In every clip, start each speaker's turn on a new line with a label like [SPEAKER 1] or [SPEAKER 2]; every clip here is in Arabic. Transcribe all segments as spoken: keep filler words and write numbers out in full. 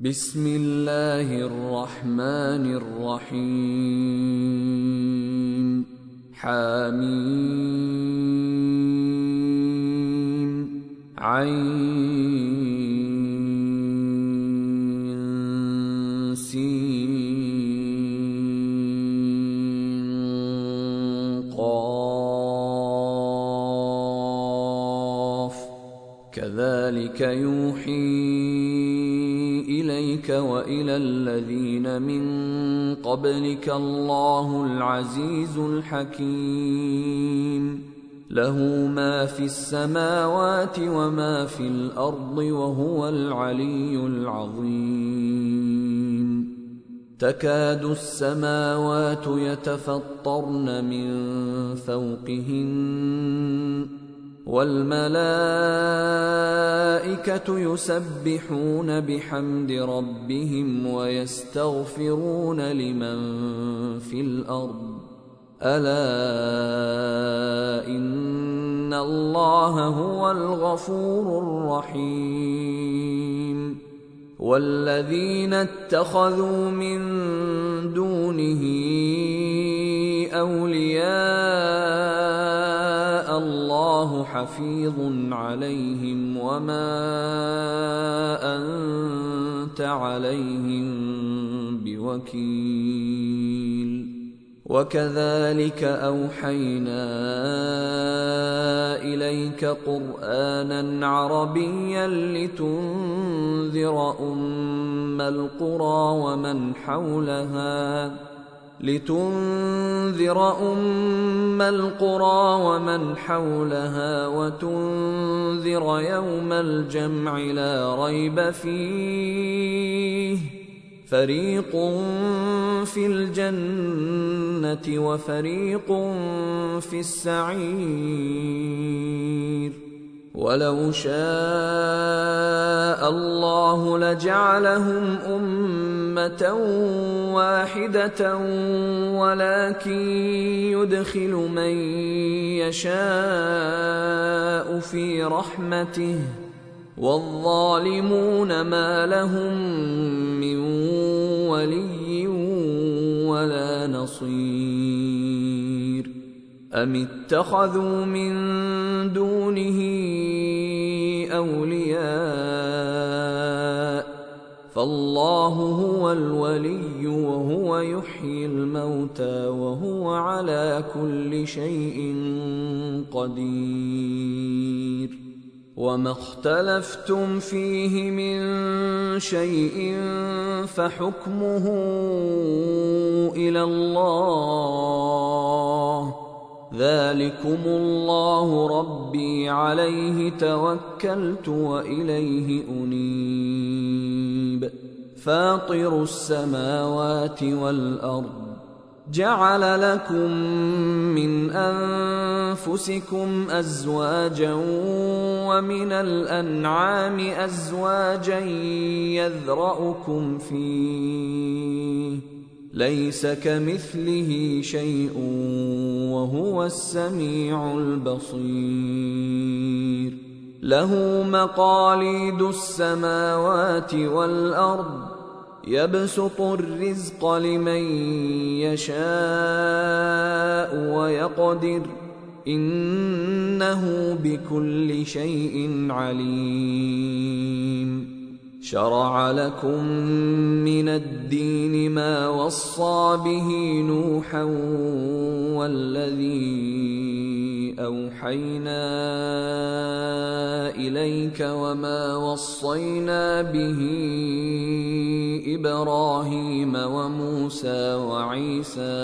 [SPEAKER 1] بسم الله الرحمن الرحيم حميم عين سين قاف كذلك يوحي إليك وإلى الذين من قبلك الله العزيز الحكيم له ما في السماوات وما في الأرض وهو العلي العظيم تكاد السماوات يتفطرن من فوقهن والملائكة يسبحون بحمد ربهم ويستغفرون لمن في الأرض ألا إن الله هو الغفور الرحيم والذين اتخذوا من دونه أولياء الله حفيظ عليهم وما أنت عليهم بوكيل وكذلك أوحينا إليك قرآنا عربيا لتنذر أم القرى ومن حولها لتنذر أم القرى ومن حولها وتنذر يوم الجمع لا ريب فيه فريق في الجنة وفريق في السعير ولو شاء الله لجعلهم أمة واحدة ولكن يدخل من يشاء في رحمته والظالمون ما لهم من ولي ولا نصير أم اتخذوا من دونه أولياء فالله هو الولي وهو يحيي الموتى وهو على كل شيء قدير وما اختلفتم فيه من شيء فحكمه إلى الله ذلكم الله ربي عليه توكلت وإليه أنيب فاطر السماوات والأرض جعل لكم من أنفسكم أزواجا ومن الأنعام أزواجا يذرأكم فيه ليس كمثله شيء وهو السميع البصير له مقاليد السماوات والأرض يبسط الرزق لمن يشاء ويقدر إنه بكل شيء عليم شرع لكم من الدين ما وصى به نوحا والذي أوحينا إليك وما وصينا به إبراهيم وموسى وعيسى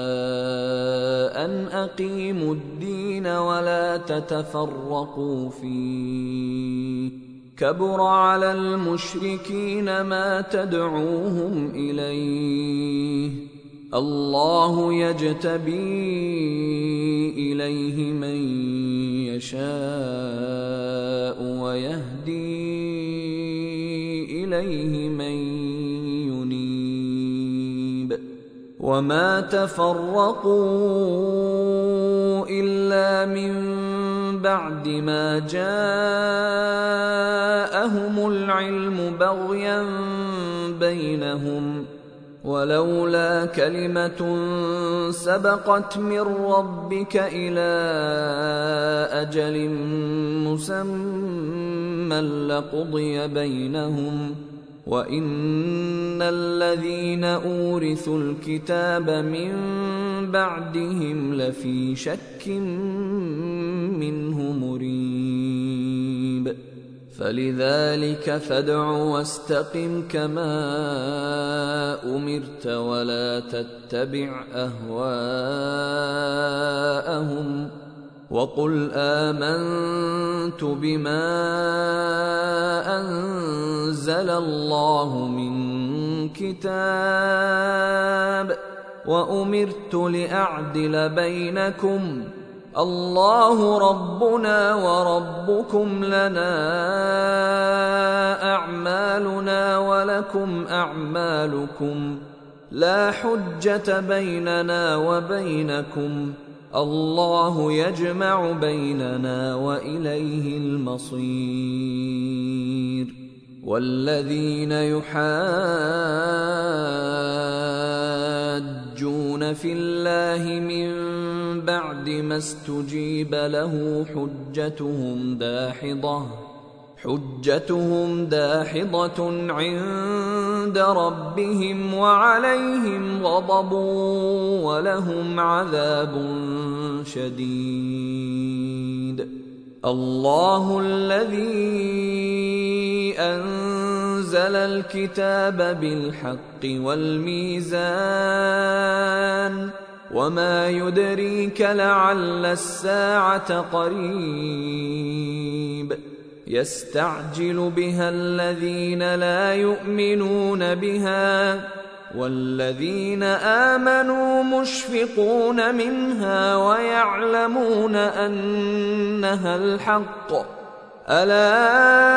[SPEAKER 1] أن أقيموا الدين ولا تتفرقوا فيه كبر على المشركين ما تدعوهم إليه الله يجتبي إليه من يشاء ويهدي إليه من ينيب وما تفرقوا إلا من بعد ما جاءهم العلم بغيا بينهم ولولا كلمة سبقت من ربك إلى أجل مسمى لقضي بينهم وإن الذين أورثوا الكتاب من بعدهم لفي شك منه مريب فلذلك فادع واستقم كما أمرت ولا تتبع أهواءهم وقل آمنت بما أنزل الله من كتاب وأمرت لأعدل بينكم الله ربنا وربكم لنا أعمالنا ولكم أعمالكم لا حجة بيننا وبينكم الله يجمع بيننا وإليه المصير والذين يحاجون في الله من بعد ما استجيب له حجتهم داحضة حجتهم داحضة عند ربهم وعليهم غضب ولهم عذاب شديد الله الذي أنزل الكتاب بالحق والميزان وما يدريك لعل الساعة قريب يستعجل بها الذين لا يؤمنون بها والذين آمنوا مشفقون منها ويعلمون أنها الحق ألا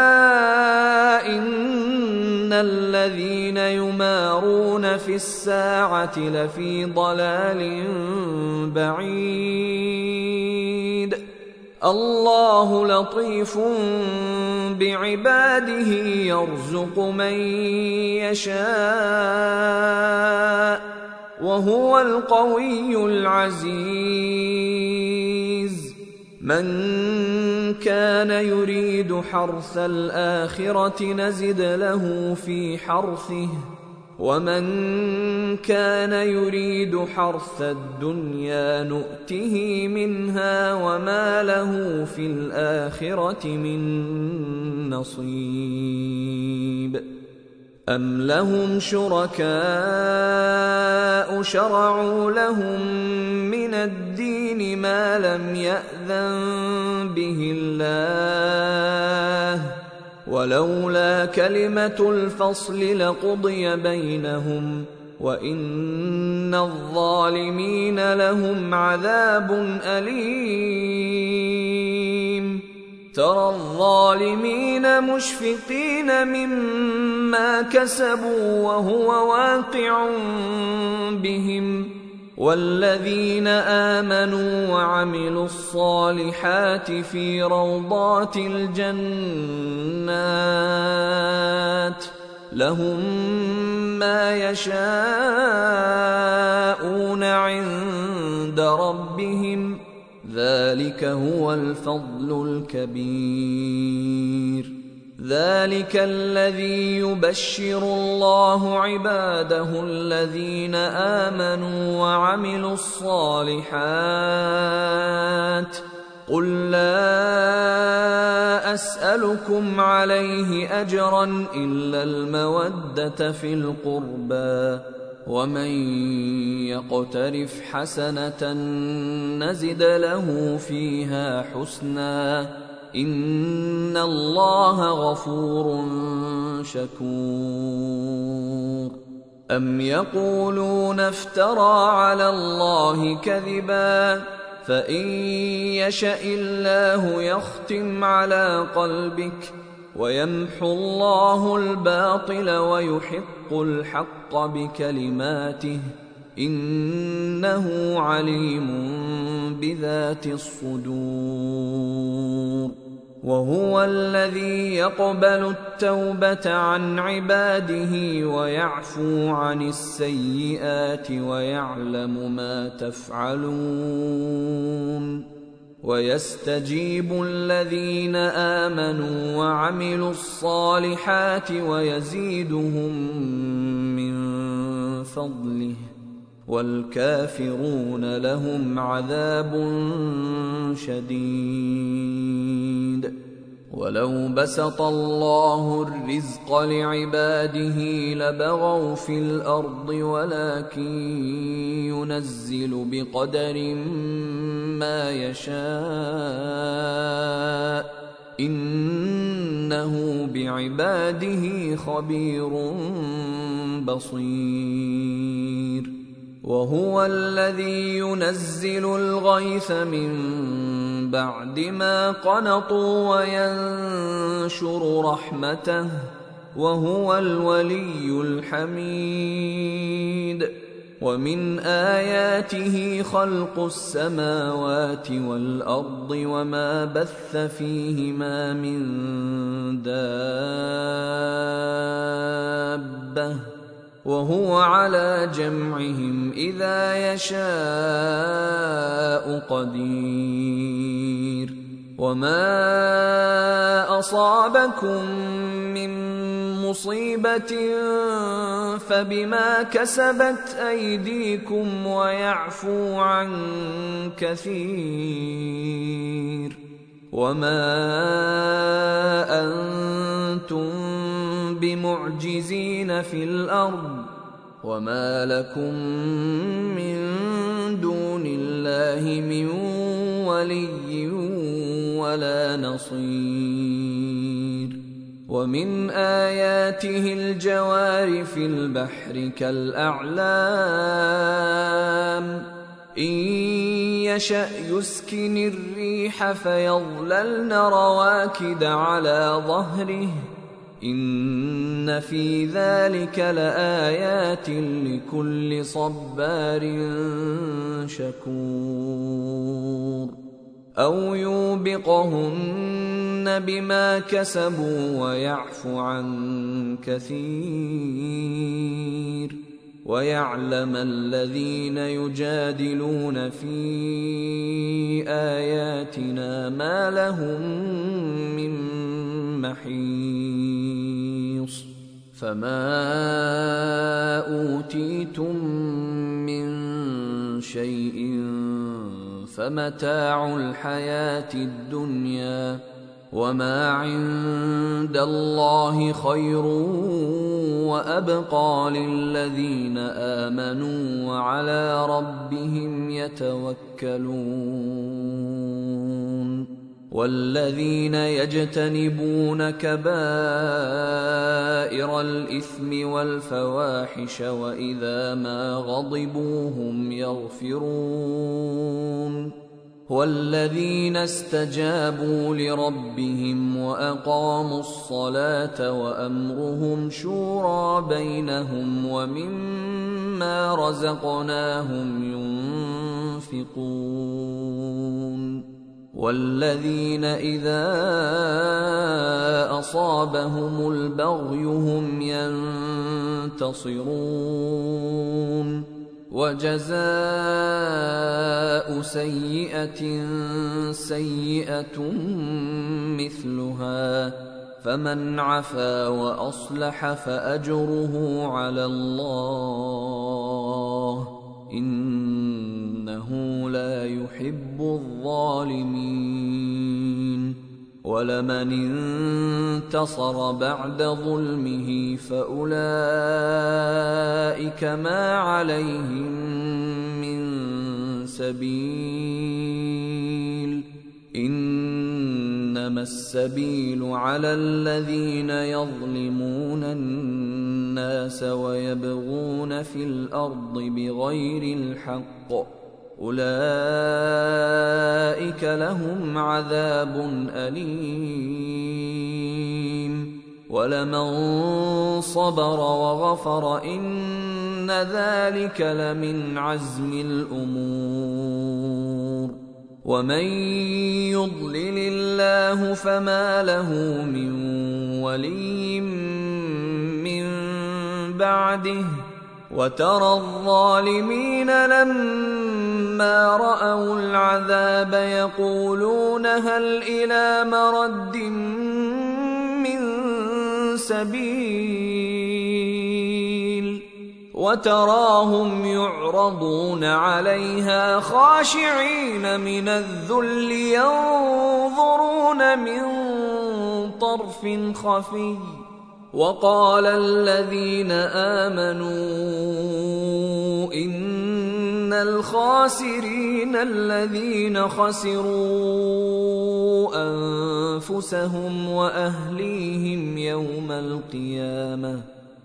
[SPEAKER 1] إن الذين يمارون في الساعة لفي ضلال بعيد الله لطيف بعباده يرزق من يشاء وهو القوي العزيز من كان يريد حرث الآخرة نزد له في حرثه ومن كان يريد حرث الدنيا نؤته منها وما له في الآخرة من نصيب أم لهم شركاء شرعوا لهم من الدين ما لم يأذن به الله ولولا كلمة الفصل لقضي بينهم وإن الظالمين لهم عذاب أليم ترى الظالمين مشفقين مما كسبوا وهو واقع بهم والذين آمنوا وعملوا الصالحات في روضات الجنات لهم ما يشاءون عند ربهم ذلك هو الفضل الكبير ذلك الذي يبشر الله عباده الذين آمنوا وعملوا الصالحات قل لا أسألكم عليه أجرا إلا المودة في القربى ومن يقترف حسنة نزد له فيها حسنا إن الله غفور شكور أم يقولون افترى على الله كذبا فإن يشأ الله يختم على قلبك ويمحو الله الباطل ويحق الحق بكلماته إنه عليم بذات الصدور. وهو الذي يقبل التوبة عن عباده ويعفو عن السيئات ويعلم ما تفعلون، ويستجيب الذين آمنوا وعملوا الصالحات ويزيدهم من فضله، والكافرون لهم عذاب شديد. ولو بسط الله الرزق لعباده لبغوا في الأرض ولكن ينزل بقدر ما يشاء إنه بعباده خبير بصير. وهو الذي ينزل الغيث من بعد ما قنطوا وينشر رحمته وهو الولي الحميد. ومن آياته خلق السماوات والأرض وما بث فيهما من دابة وهو على جمعهم إذا يشاء قدير. وما أصابكم من مصيبة فبما كسبت أيديكم ويعفو عن كثير. وما أنتم بمعجزين في الأرض وما لكم من دون الله من ولي ولا نصير. ومن آياته الجوار في البحر كالأعلام إن يشأ يسكن الريح فيظللن رواكد على ظهره إن في ذلك لآيات لكل صبار شكور. أو يوبقهن بما كسبوا ويعفو عن كثير. ويعلم الذين يجادلون في آياتنا ما لهم من محيص. فما أوتيتم من شيء فمتاع الحياة الدنيا وما عند الله خير وأبقى للذين آمنوا وعلى ربهم يتوكلون. والذين يجتنبون كبائر الإثم والفواحش وإذا ما غضبوا هم يغفرون. والذين استجابوا لربهم وأقاموا الصلاة وأمرهم شورى بينهم ومما رزقناهم ينفقون. والذين إذا أصابهم البغي هم ينتصرون. وجزاء سيئة سيئة مثلها فمن عفا وأصلح فأجره على الله إنه لا يحب الظالمين. ولمن انتصر بعد ظلمه فأولئك ما عليهم من سبيل إنما السبيل على الذين يظلمون الناس ويبغون في الأرض بغير الحق أولئك لهم عذاب أليم. ولمن صبر وغفر إن ذلك لمن عزم الأمور ومن يضلل الله فما له من ولي من بعده وترى الظالمين لما رأوا العذاب يقولون هل إلى مرد من سبيل وتراهم يعرضون عليها خاشعين من الذل ينظرون من طرف خفي وقال الذين آمنوا إن الخاسرين الذين خسروا أنفسهم وأهليهم يوم القيامة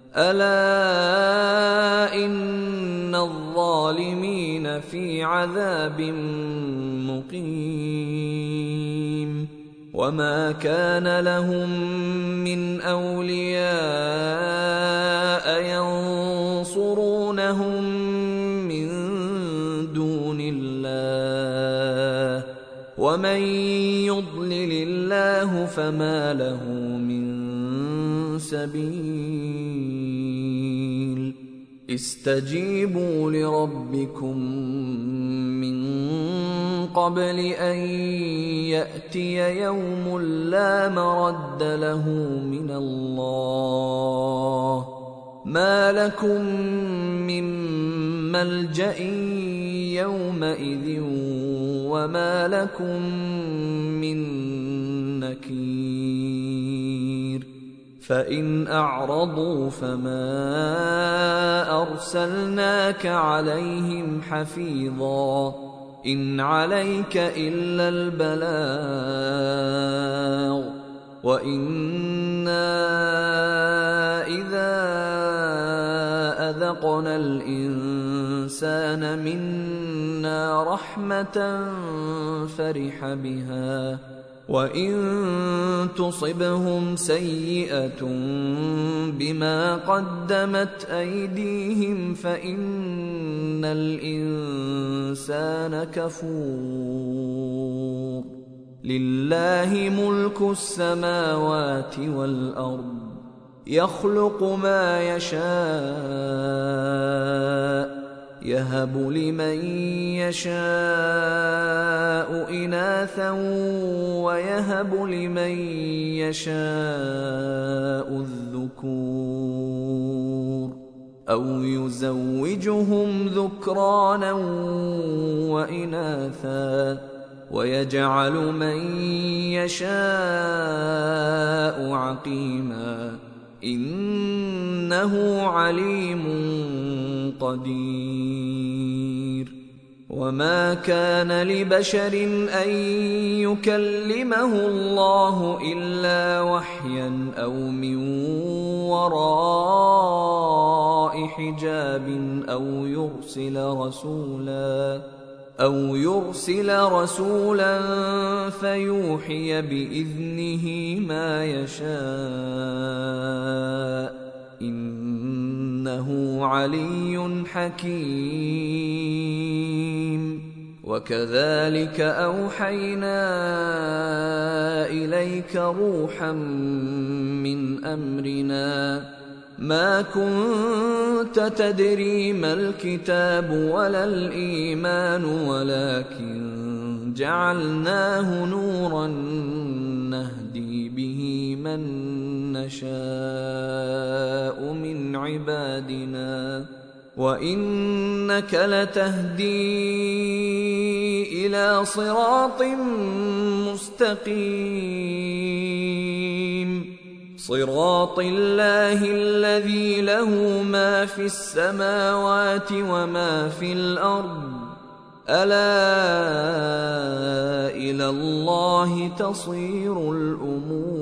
[SPEAKER 1] ألا إن الظالمين في عذاب مقيم وما كان لهم من أولياء ينصرونهم من دون الله ومن يضلل الله فما له من سبيل استجيبوا لربكم من قبل أن يأتي يوم لا مرد له من الله ما لكم من ملجأ يومئذ وما لكم من نكير فإن أعرضوا فما أرسلناك عليهم حفيظا إن عليك إلا البلاغ وإنا إذا أذقنا الإنسان منا رحمة فرح بها وإن تصبهم سيئة بما قدمت أيديهم فإن الإنسان كفور لله ملك السماوات والأرض يخلق ما يشاء يهب لمن يشاء إناثا ويهب لمن يشاء الذكور أو يزوجهم ذكرانا وإناثا ويجعل من يشاء عقيما إنه عليم قدير وما كان لبشر أن يكلمه الله إلا وحيا أو من وراء حجاب أو يرسل رسولا أو يرسل رسولا فيوحي بإذنه ما يشاء إنه علي حكيم وكذلك أوحينا إليك روحا من أمرنا ما كنت تدري ما الكتاب ولا الإيمان ولكن جعلناه نورا نهدي به من نشاء من عبادنا وإنك لتهدي إلى صراط مستقيم صراط الله الذي له ما في السماوات وما في الأرض ألا إلى الله تصير الأمور